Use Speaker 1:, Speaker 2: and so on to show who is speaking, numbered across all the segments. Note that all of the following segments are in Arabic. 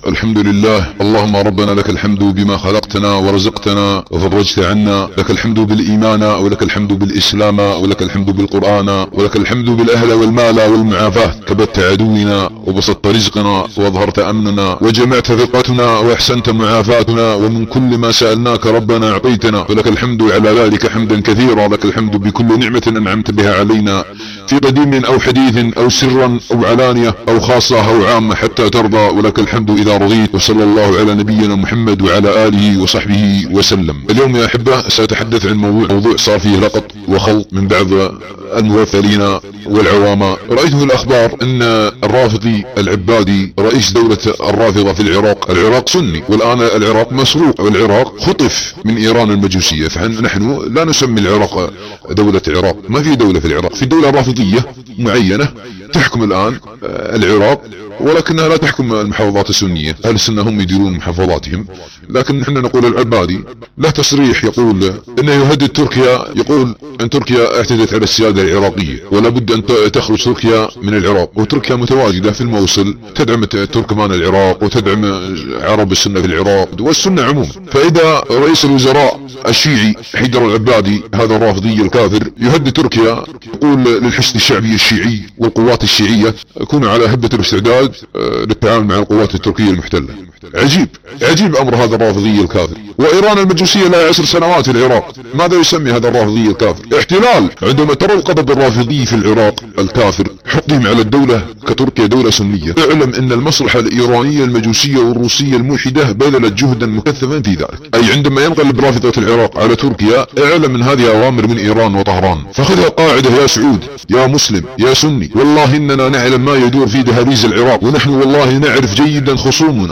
Speaker 1: الحمد لله. اللهم ربنا لك الحمد بما خلقتنا ورزقتنا وفرجت عنا، لك الحمد بالإيمان ولك الحمد بالإسلام ولك الحمد بالقرآن ولك الحمد بالأهل والمال والمعافاة، كبت عدونا وبسطت رزقنا وأظهرت أمننا وجمعت ثقتنا وأحسنت معافاتنا، ومن كل ما سألناك ربنا أعطيتنا، ولك الحمد على ذلك حمدا كثيرا، لك الحمد بكل نعمة أنعمت بها علينا في قديم أو حديث أو سرا أو علانية أو خاصة أو عامة حتى ترضى، ولك الحمد إذا رضيت. وصلى الله على نبينا محمد وعلى آله وصحبه وسلم. اليوم يا أحبة سأتحدث عن موضوع صار فيه لقط وخلط من بعض المغفلين والعوام. رأيت في الأخبار أن الرافضي العبادي رئيس دولة الرافضة في العراق سني، والآن العراق مسروق والعراق خطف من إيران المجوسية، فنحن لا نسمي العراق دولة عراق، ما في دولة في العراق، في دولة رافضية معينة تحكم الآن العراق، ولكنها لا تحكم المحافظات السنية. أهل السنة هم يديرون محافظاتهم، لكن نحن نقول العبادي له تصريح يقول انه يهدد تركيا، يقول ان تركيا اعتدت على السيادة العراقية ولا بد ان تخرج تركيا من العراق، وتركيا متواجدة في الموصل تدعم تركمان العراق وتدعم عرب السنة في العراق والسنة عموما. فإذا رئيس الوزراء الشيعي حيدر العبادي هذا الرافضي الكافر يهدد تركيا، يقول للحشد الشعبي الشيعي والقوات الشيعية كونوا على هبة الاستعداد للتعامل مع القوات التركية المحتلة. عجيب امر هذا الرافضي الكافر. وايران المجوسية لها 10 سنوات في العراق، ماذا يسمي هذا الرافضي الكافر؟ احتلال. عندما ترى القبض الرافضي في العراق الكافر حقهم على الدولة كتركيا دولة سنية، اعلم ان المصلحة الايرانية المجوسية والروسية الملحدة بذلت جهدا مكثفا في ذلك. اي عندما ينقلب رافضة العراق على تركيا اعلم ان هذه اوامر من ايران وطهران. فخذها قاعدة يا سعود يا مسلم يا سني، والله اننا نعلم ما يدور في دهاليز العراق، ونحن والله نعرف جيدا خصومنا.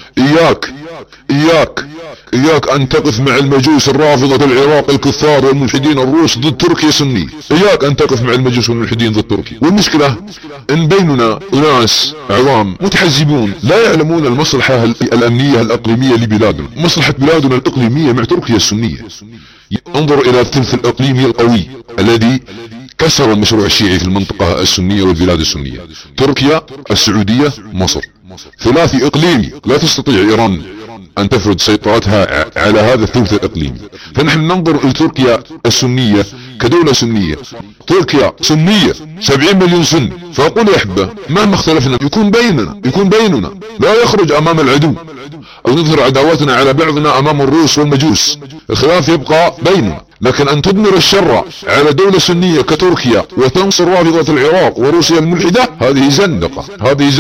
Speaker 1: إياك أن تقف مع المجوس الرافضة العراق الكفار والملحدين الروس ضد تركيا سني، إياك أن تقف مع المجوس والملحدين ضد تركيا. والمشكلة إن بيننا أناس عوام متحزبون لا يعلمون المصلحة الأمنية الإقليمية لبلادنا، مصلحة بلادنا الإقليمية مع تركيا السنية. انظر إلى الثلث الإقليمي القوي الذي كسر المشروع الشيعي في المنطقة السنية والبلاد السنية، تركيا السعودية مصر، ثلاثي إقليمي لا تستطيع إيران أن تفرض سيطرتها على هذا الثلث الإقليمي. فنحن ننظر لتركيا السنية كدولة سنية، تركيا سنية 70 مليون سني. فأقول يا أحبة مهما اختلفنا يكون بيننا لا يخرج أمام العدو أو نظهر عداوتنا على بعضنا أمام الروس والمجوس، الخلاف يبقى بيننا. لكن أن تضمر الشر على دولة سنية كتركيا وتنصر رافضة العراق وروسيا الملحدة، هذه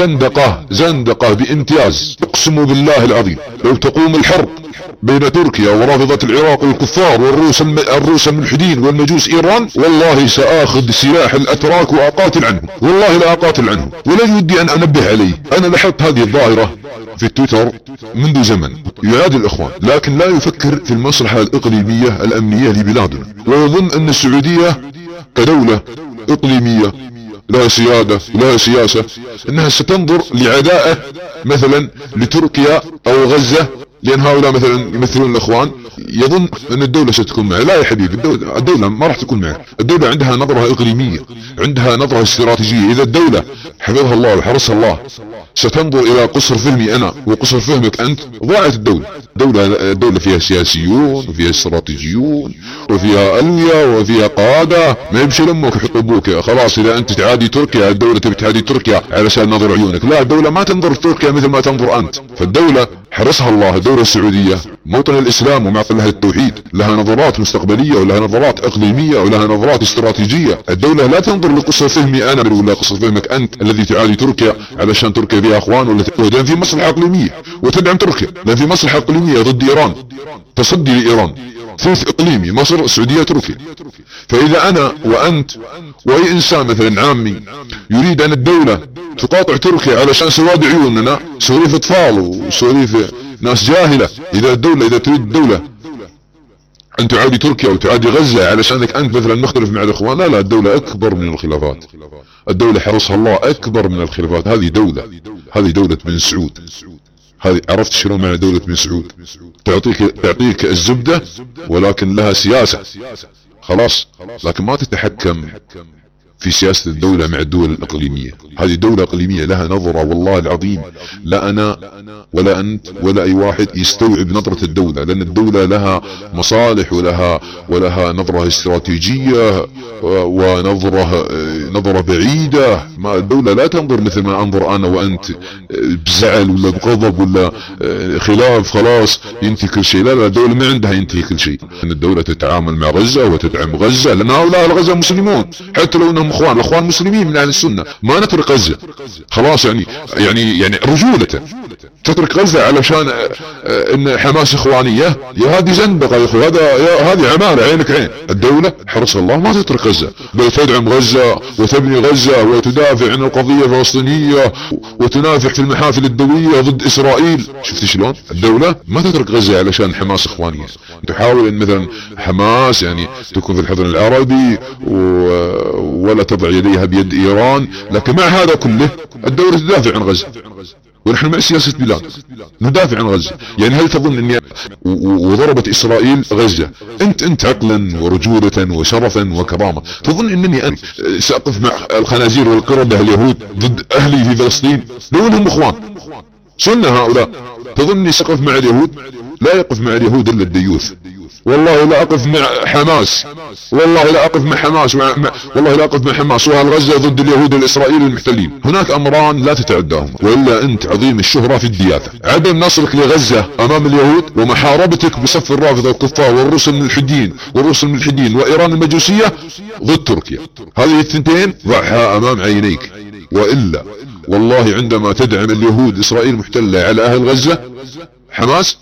Speaker 1: زندقة بامتياز. اقسم بالله العظيم لو تقوم الحرب بين تركيا ورافضة العراق والكفار والروس الملحدين والمجوس إيران، والله سآخذ سلاح الأتراك وأقاتل عنهم، والله لا أقاتل عنهم. ولا يودي أن أنبه عليه، أنا لاحظت هذه الظاهرة في تويتر منذ زمن، يعادي الإخوان لكن لا يفكر في المصلحة الإقليمية الأمنية لبلادنا، ويظن أن السعودية كدولة إقليمية لها سيادة لها سياسة أنها ستنظر لعداءه مثلا لتركيا أو غزة، لأن هؤلاء مثلا يمثلون الإخوان، يظن أن الدولة ستكون معه. لا يا حبيبي، الدولة ما راح تكون معه. الدولة عندها نظرة إقليمية، عندها نظرة استراتيجية. إذا الدولة حفظها الله وحرسها الله ستنظر إلى قصر فهمي أنا وقصر فهمك أنت، ضاعت الدولة. الدولة فيها سياسيون وفيها استراتيجيون وفيها ألوية وفيها قادة، ما يمشي لأمك يحط أبوك. خلاص إذا أنت تعادي تركيا، الدولة تبي تعادي تركيا علشان نظر عيونك. لا، الدولة ما تنظر في تركيا مثل ما تنظر أنت. فالدولة حرسها الله، الدولة السعودية موطن الإسلام ومعطل لها التوحيد، لها نظرات مستقبلية ولها نظرات إقليمية ولها نظرات استراتيجية. الدولة لا تنظر لقصر فهمي أنا ولا قصر فهمك أنت الذي تعادي تركيا علشان تركيا فيها أخوان ولا لأن في مصلحة إقليمية وتدعم تركيا، لأن في مصلحة إقليمية ضد إيران، تصدي لإيران، ثلث إقليمي مصر السعودية تركيا. فإذا أنا وأنت وأي إنسان مثلا عامي يريد أن الدولة تقاطع تركيا علشان سواد عيوننا، سواليف أطفال وسواليف ناس جاهلة. إذا تريد الدولة أن تعادي تركيا وتعادي غزة علشانك أنت مثلا مختلف مع الإخوان، لا، الدولة أكبر من الخلافات، الدولة حرسها الله أكبر من الخلافات. هذه دولة بن سعود. هذه عرفت شلون معنى دولة بن سعود؟ تعطيك الزبدة ولكن لها سياسة، خلاص، لكن ما تتحكم في سياسة الدولة مع الدول الإقليمية. هذه دولة إقليمية لها نظرة، والله العظيم لا أنا ولا أنت ولا أي واحد يستوعب نظرة الدولة، لأن الدولة لها مصالح ولها نظرة استراتيجية ونظرة بعيدة. ما الدولة لا تنظر مثل ما أنظر أنا وأنت بزعل ولا بغضب ولا خلاف خلاص ينتهي كل شيء. لا الدولة ما عندها ينتهي كل شيء. الدولة تتعامل مع غزة وتدعم غزة، لأن هؤلاء الغزة مسلمون، حتى لو أنهم اخوان مسلمين من اهل السنة. ما نترك غزة خلاص، يعني رجولة تترك غزة علشان ان حماس اخوانية؟ يا هذه زندقة يا اخوي، هذه عمالة عينك عين. الدولة حرص الله ما تترك غزة، بل تدعم غزة وتبني غزة وتدافع عن القضية الفلسطينية وتنافح في المحافل الدولية ضد اسرائيل. شفت شلون؟ الدولة ما تترك غزة علشان حماس اخوانية. تحاول ان مثلا حماس يعني تكون في الحضن العربي ولا تضع يديها بيد ايران، لكن مع هذا كله الدولة تدافع عن غزة، ونحن مع سياسة بلاد ندافع عن غزة. يعني هل تظن اني وضربت اسرائيل غزة، انت عقلا ورجولة وشرفا وكرامة تظن انني انا ساقف مع الخنازير والقردة اليهود ضد اهلي في فلسطين لو انهم اخوان سنة هؤلاء؟ تظن اني ساقف مع اليهود؟ لا يقف مع اليهود الا الديوث. والله لا اقف مع حماس، والله لا اقف مع حماس، والله لا اقف مع حماس واهل غزة ضد اليهود الاسرائيليين المحتلين. هناك امران لا تتعداهم، والا انت عظيم الشهرة في الدياثة: عدم نصرك لغزة امام اليهود، ومحاربتك بصف الرافضة والكفار والروس الملحدين وايران المجوسية ضد تركيا. هذه الثنتين ضعها امام عينيك، والا والله عندما تدعم اليهود اسرائيل محتلة على اهل غزة حماس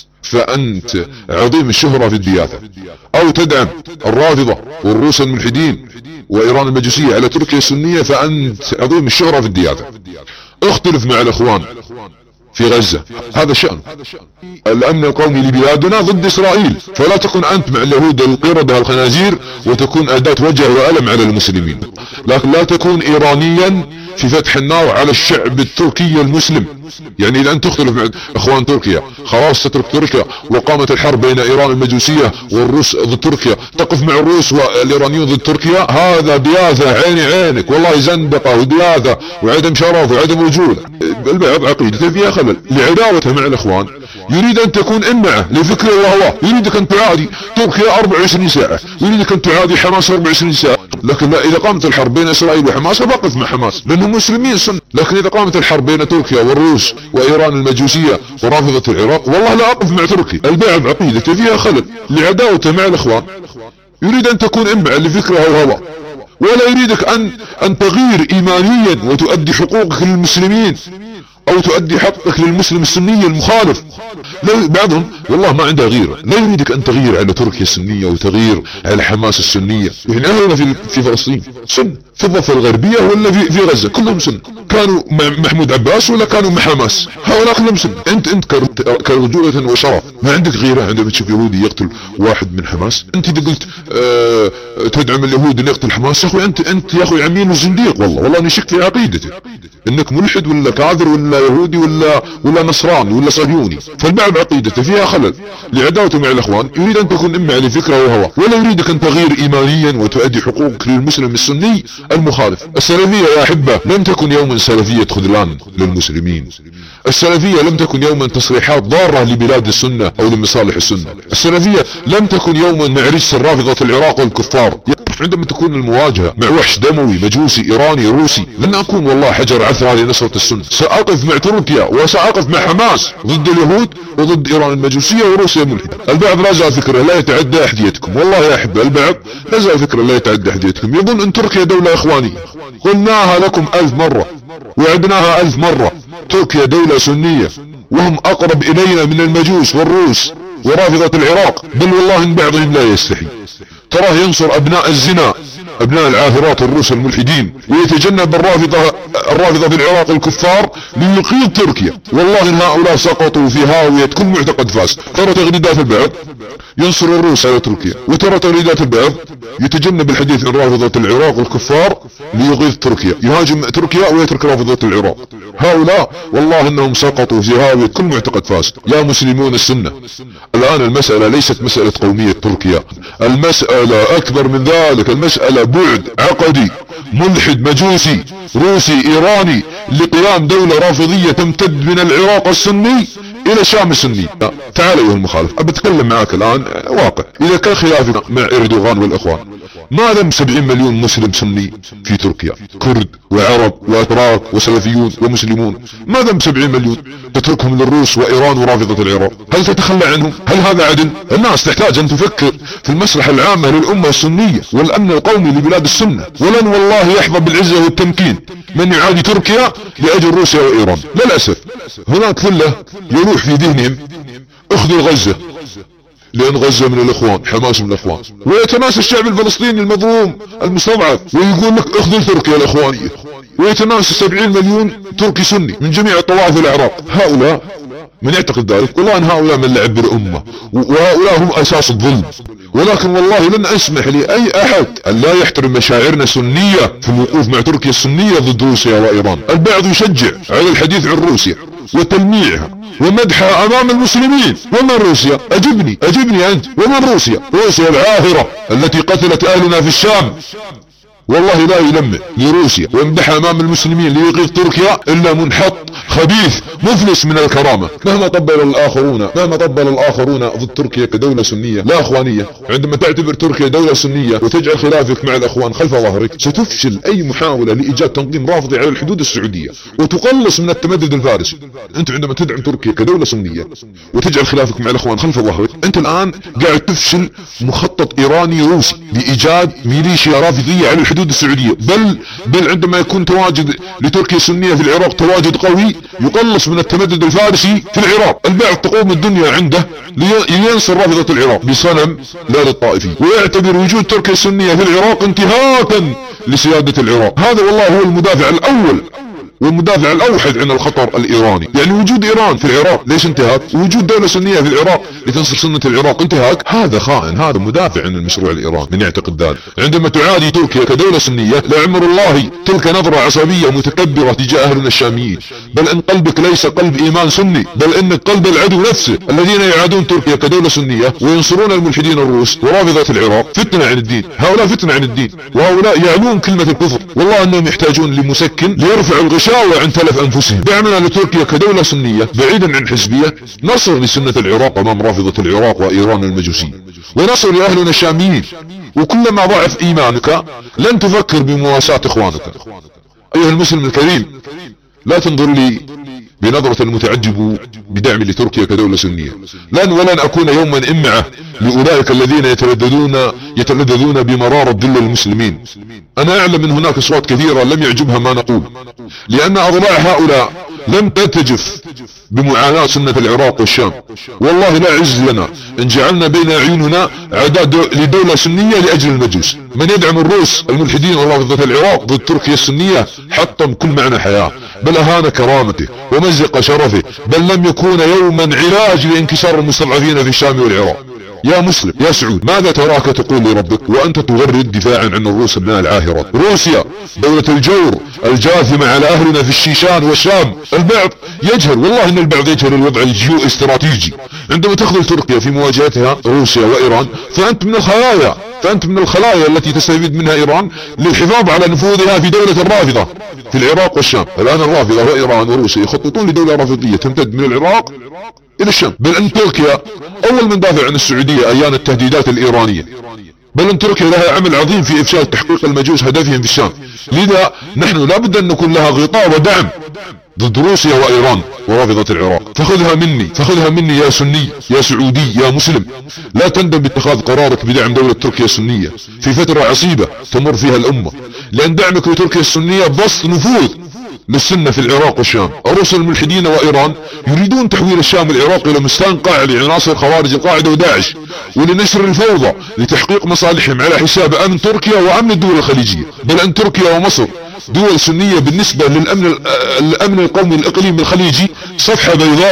Speaker 1: فأنت عظيم الشهرة في الدياثة، أو تدعم الرافضة والروس الملحدين وإيران المجوسية على تركيا السنية فأنت عظيم الشهرة في الدياثة. اختلف مع الإخوان في غزة، هذا شأن الأمن القومي لبلادنا ضد إسرائيل، فلا تكن أنت مع اليهود القردة الخنازير وتكون أداة وجع وألم على المسلمين، لكن لا تكون إيرانيا في فتح النار على الشعب التركي المسلم. يعني إذا أنت تختلف مع إخوان تركيا خلاص تترك تركيا، وقامت الحرب بين إيران المجوسية والروس ضد تركيا تقف مع الروس والإيرانيون ضد تركيا. هذا دياثة عينك، والله زندقة ودياثة وعدم شرف وعدم رجولة. البعض عقيدته فيها خلل لعداوته مع الإخوان، يريد أن تكون إمعة لفكره وهواه، يريدك أن تعادي تركيا 24 ساعة، يريدك أن تعادي حماس 24 ساعة. لكن لا، إذا قامت الحرب بين إسرائيل وحماس فبقف مع حماس لأنهم مسلمين سنة. لكن إذا قامت الحرب بين تركيا والروس وإيران المجوسية ورافضة العراق والله لا أقف مع تركيا. البعض عقيدته فيها خلل لعداوته مع الإخوان، يريد أن تكون إمعة لفكره وهواه، ولا يريدك أن تغير إيمانيا وتؤدي حقوقك للمسلمين او تؤدي حقك للمسلم السني المخالف. بعضهم والله ما عنده غيرة، لا يريدك ان تغير على تركيا السنية وتغير على حماس السنية. يعني اهلنا في فلسطين سن، في الضفة الغربية ولا في غزة كلهم سن، كانوا مع محمود عباس ولا كانوا مع حماس، هؤلاء كلهم سن. انت كرجولة وشرف ما عندك غيرة عندما تشوف يهودي يقتل واحد من حماس. انت اذا قلت تدعم اليهود اللي يقتل حماس، يا اخوي انت يا اخوي عميل وزنديق، والله نشك في عقيدتك انك ملحد ولا كافر ولا يهودي ولا نصراني ولا صهيوني. فالبعض عقيدته فيها خلل لعداوته مع الاخوان، يريد ان تكون اما على فكره وهوى، ولا يريدك ان تغير ايمانيا وتؤدي حقوقك للمسلم السني المخالف. السلفيه يا احبه لم تكن يوما سلفيه خذلان للمسلمين، السلفيه لم تكن يوما تصريحات ضاره لبلاد السنه او لمصالح السنه، السلفيه لم تكن يوما مع رجس الرافضه العراق والكفار. عندما تكون المواجهة مع وحش دموي مجوسي ايراني روسي لن اكون والله حجر عثرة لنصرة السنة، ساقف مع تركيا وساقف مع حماس ضد اليهود وضد ايران المجوسية وروسيا الملحدة. البعض لا زال فكرة لا يتعدى احديتكم، والله يا احبة البعض لا زال فكرة لا يتعدى احديتكم، يظن ان تركيا دولة اخوانية. قلناها لكم 1000 مرة وعدناها 1000 مرة، تركيا دولة سنية وهم اقرب الينا من المجوس والروس ورافضة العراق، بل والله ان بعضهم لا يستحي. تراه ينصر ابناء الزنا، ابناء العاهرات الروس الملحدين، ويتجنب الرافضة في العراق الكفار ليقيد تركيا. والله ان هؤلاء سقطوا في هاوية كل معتقد فاسد. ترى تغريدات البعض ينصر الروس على تركيا، وترى تغريدات البعض يتجنب الحديث عن رافضة العراق الكفار ليغيظ تركيا، يهاجم تركيا ويترك رافضة العراق. هؤلاء والله انهم سقطوا في هاوية كل معتقد فاسد. يا مسلمون السنة، الان المسألة ليست مسألة قومية تركيا، المسألة اكبر من ذلك، المسألة بعد عقدي ملحد مجوسي روسي ايراني لقيام دولة رافضية تمتد من العراق السني الى الشام السني. تعال ايها المخالف، ابتكلم معك الان واقع. اذا كان خلافنا مع اردوغان والاخوان، ما ذنب 70 مليون مسلم سني في تركيا، كرد وعرب واتراك وسلفيون ومسلمون، ما ذنب 70 مليون تتركهم للروس وايران ورافضة العراق؟ هل تتخلى عنهم؟ هل هذا عدل؟ الناس تحتاج ان تفكر في المصلحة العامة للامة السنية والامن القومي لبلاد السنة. ولن والله يحظى بالعزة والتمكين من يعادي تركيا لاجل روسيا وايران. للاسف هناك ثلة يروح في ذهنهم اخذوا غزة لان غزة من الاخوان، حماس من الاخوان، ويتناسى الشعب الفلسطيني المظلوم المستضعف ويقول لك اخذوا تركيا الاخوانية، ويتناسى 70 مليون تركي سني من جميع طوائف العراق. هؤلاء من يعتقد ذلك والله ان هؤلاء من لعب بالامة، وهؤلاء هم اساس الظلم. ولكن والله لن اسمح لاي احد ان لا يحترم مشاعرنا سنية في الوقوف مع تركيا السنية ضد روسيا وايران. البعض يشجع على الحديث عن روسيا وتلميعها ومدحها امام المسلمين. ومن روسيا؟ اجبني انت، ومن روسيا؟ روسيا العاهرة التي قتلت اهلنا في الشام. والله لا يلمع لروسيا ويمدحها امام المسلمين ليغيظ تركيا الا منحط خبيث مفلس من الكرامة. مهما طبل الاخرون ضد تركيا كدولة سنية لا اخوانية، عندما تعتبر تركيا دولة سنية وتجعل خلافك مع الاخوان خلف ظهرك، ستفشل اي محاولة لايجاد تنظيم رافضي على الحدود السعودية وتقلص من التمدد الفارسي. انت عندما تدعم تركيا كدولة سنية وتجعل خلافك مع الاخوان خلف ظهرك، انت الان قاعد تفشل مخطط ايراني روسي لايجاد ميليشيا رافضية على الحدود السعودية. بل عندما يكون تواجد لتركيا السنية في العراق تواجد قوي يقلص من التمدد الفارسي في العراق. البعض تقوم الدنيا عنده لينصر رافضة العراق بصنم لا للطائفي، ويعتبر وجود تركيا السنية في العراق انتهاكا لسيادة العراق. هذا والله هو المدافع الاول والمدافع الاوحد عن الخطر الايراني. يعني وجود ايران في العراق ليش انتهاك؟ وجود دولة سنية في العراق لتنصر سنة العراق انتهاك؟ هذا خائن، هذا مدافع عن المشروع الايراني من يعتقد ذلك. عندما تعادي تركيا كدولة سنية لعمر الله تلك نظرة عصبية متكبرة تجاه اهلنا الشاميين، بل ان قلبك ليس قلب ايمان سني، بل انك قلب العدو نفسه الذين يعادون تركيا كدولة سنية وينصرون الملحدين الروس ورافضة العراق. فتنة عن الدين، هؤلاء فتنة عن الدين، وهؤلاء يعلون كلمة الكفر. والله انهم يحتاجون لمسكن ليرفعوا الغشاء عن تلف انفسهم. دعمنا لتركيا كدولة سنية بعيدا عن حزبية، نصر لسنة العراق امام رافضة العراق وايران المجوسية، ونصر لاهلنا الشاميين. وكلما ضعف ايمانك لن تفكر بمواساة اخوانك. ايها المسلم الكريم، لا تنظر لي بنظرة المتعجب بدعم لتركيا كدولة سنية. ولن اكون يوما امعة لاولئك الذين يتلذذون بمرارة ذل المسلمين. انا اعلم ان هناك اصوات كثيرة لم يعجبها ما نقول، لان اضلاع هؤلاء لم ترتجف بمعاناة سنة العراق والشام. والله لا عز لنا ان جعلنا بين اعيننا اعداء لدولة سنية لاجل المجوس. من يدعم الروس الملحدين ورافضة العراق ضد تركيا السنية حطم كل معنى حياة، بل اهان كرامته ومزق شرفه، بل لم يكون يوما علاج لانكسار المستضعفين في الشام والعراق. يا مسلم يا سعود، ماذا تراك تقول لربك وانت تغرد دفاعا عن الروس ابناء العاهرات؟ روسيا دولة الجور الجاثمة على اهلنا في الشيشان والشام. البعض يجهل، والله ان البعض يجهل الوضع الجيو استراتيجي. عندما تخذل تركيا في مواجهتها روسيا وايران فانت من الخلايا التي تستفيد منها ايران للحفاظ على نفوذها في دولة الرافضة في العراق والشام. الان الرافضة وايران وروسيا يخططون لدولة رافضية تمتد من العراق الى الشام. بل ان تركيا اول من دافع عن السعودية ايام التهديدات الايرانية، بل ان تركيا لها عمل عظيم في افشال تحقيق المجوس هدفهم في الشام. لذا نحن لابد ان نكون لها غطاء ودعم ضد روسيا وايران ورافضة العراق. فخذها مني يا سني يا سعودي يا مسلم، لا تندم باتخاذ قرارك بدعم دولة تركيا السنية في فترة عصيبة تمر فيها الامة، لان دعمك لتركيا السنية بسط نفوذ للسنة في العراق والشام. الروس الملحدين وايران يريدون تحويل الشام والعراق الى مستنقع لعناصر خوارج القاعدة وداعش ولنشر الفوضى لتحقيق مصالحهم على حساب امن تركيا وامن الدول الخليجية. بل ان تركيا ومصر دول سنية بالنسبة للامن القومي الاقليمي الخليجي صفحة بيضاء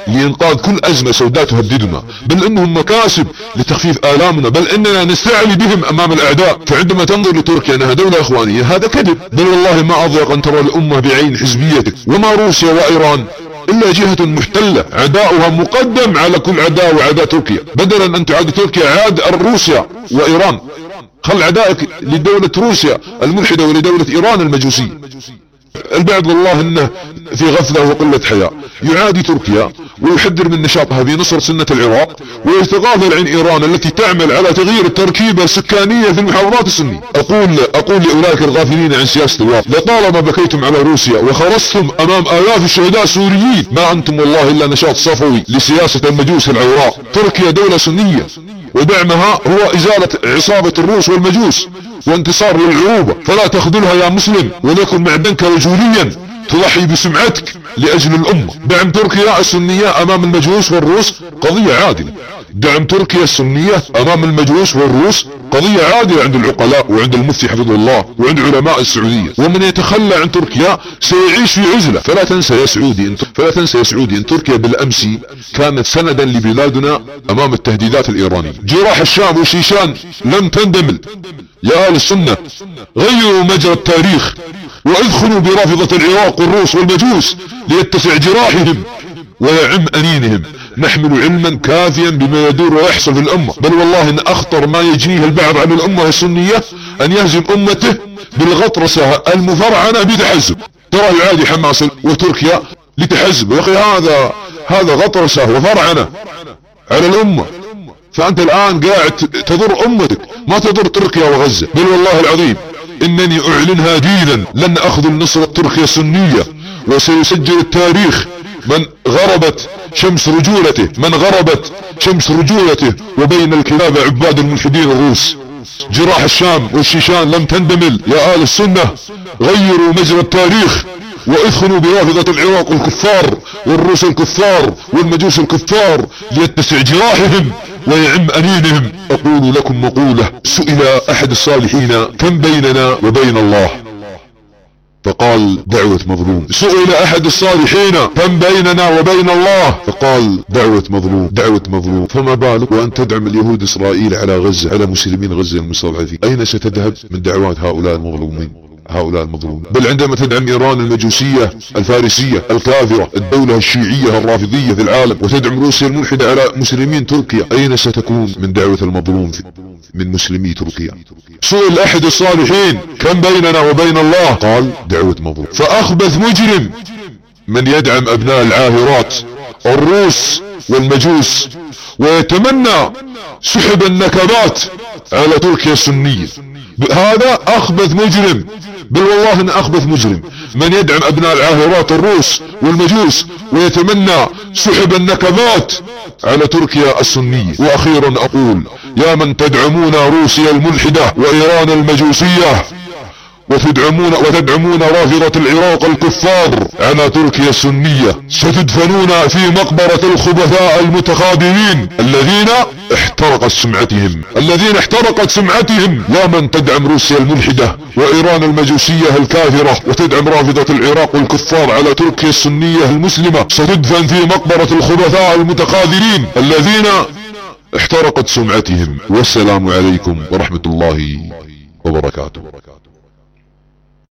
Speaker 1: لإنقاذ كل أزمة سوداء تهددنا، بل إنهم مكاسب لتخفيف آلامنا، بل إننا نستعلي بهم أمام الأعداء. فعندما تنظر لتركيا أنها دولة إخوانية هذا كذب، بل والله ما أضيق أن ترى الأمة بعين حزبيتك. وما روسيا وإيران إلا جهة محتلة عداؤها مقدم على كل عداء وعداء تركيا. بدلا أن تعادي تركيا عاد روسيا وإيران. خل عدائك لدولة روسيا الملحدة ولدولة إيران المجوسية. البعض والله انه في غفلة وقلة حياء يعادي تركيا ويحذر من نشاطها في نصر سنة العراق، ويتغافل عن ايران التي تعمل على تغيير التركيبة السكانية في المحافظات السنية. اقول لاولئك الغافلين عن سياسة الواقع: لطالما بكيتم على روسيا وخرجتم امام الاف الشهداء السوريين، ما انتم والله الا نشاط صفوي لسياسة المجوس العوراء. تركيا دولة سنية ودعمها هو ازالة عصابة الروس والمجوس وانتصار للعروبة، فلا تخذلها يا مسلم وليكن معدنك رجوليا تضحي بسمعتك لأجل الأمة. دعم تركيا السنية أمام المجوس والروس قضية عادلة. دعم تركيا السنية أمام المجوس والروس قضية عادلة عند العقلاء وعند المفتي حفظه الله وعند علماء السعودية. ومن يتخلى عن تركيا سيعيش في عزلة. فلا تنسى يا سعودي ان تركيا بالأمس كانت سندا لبلادنا أمام التهديدات الإيرانية. جراح الشام وشيشان لم تندمل. يا آل السنة غيروا مجرى التاريخ وادخلوا برافضة العراق والروس والمجوس ليتسع جراحهم ويعم أنينهم. نحمل علما كافيا بما يدور ويحصل في الأمة، بل والله إن أخطر ما يجنيه البعض عن الأمة السنية أن يهزم أمته بالغطرسة المفرعنة بتحزب. ترى يعادي حماس وتركيا لتحزب، يا أخي هذا غطرسة وفرعنة على الأمة. فأنت الآن قاعد تضر أمتك ما تضر تركيا وغزة. بل والله العظيم إنني أعلنها دينا لن أخذل نصرة تركيا السنية، وسيسجل التاريخ من غربت شمس رجولته وبين الكلاب عباد الملحدين الروس. جراح الشام والشيشان لم تندمل. يا آل السنة غيروا مجرى التاريخ وادخلوا برافضة العراق الكفار والروس الكفار والمجوس الكفار ليتسع جراحهم ويعم أنينهم. أقول لكم مقولة: سئل أحد الصالحين كم بيننا وبين الله؟ فقال: دعوة مظلوم. سئل أحد الصالحين كم بيننا وبين الله؟ فقال: دعوة مظلوم. فما بالك وأن تدعم اليهود إسرائيل على غزة، على مسلمين غزة المستضعفين؟ أين ستذهب من دعوات هؤلاء المظلومين؟ بل عندما تدعم إيران المجوسية الفارسية الكافرة الدولة الشيعية الرافضية في العالم، وتدعم روسيا الملحدة على مسلمين تركيا، أين ستكون من دعوة المظلوم من مسلمي تركيا؟ سئل أحد الصالحين كم بيننا وبين الله؟ قال: دعوة مظلوم. فأخبث مجرم من يدعم أبناء العاهرات الروس والمجوس ويتمنى سحب النكبات على تركيا السنية. هذا أخبث مجرم، بل والله إن أخبث مجرم من يدعم أبناء العاهرات الروس والمجوس ويتمنى سحب النكبات على تركيا السنية. وأخيرا أقول: يا من تدعمون روسيا الملحدة وإيران المجوسية وتدعمون رافضة العراق الكفار على تركيا السنية، ستدفنون في مقبرة الخبثاء المتخاذلين الذين احترقت سمعتهم. يا من تدعم روسيا الملحدة وإيران المجوسية الكافرة وتدعم رافضة العراق الكفار على تركيا السنية المسلمة، ستدفن في مقبرة الخبثاء المتخاذلين الذين احترقت سمعتهم. والسلام عليكم ورحمة الله وبركاته.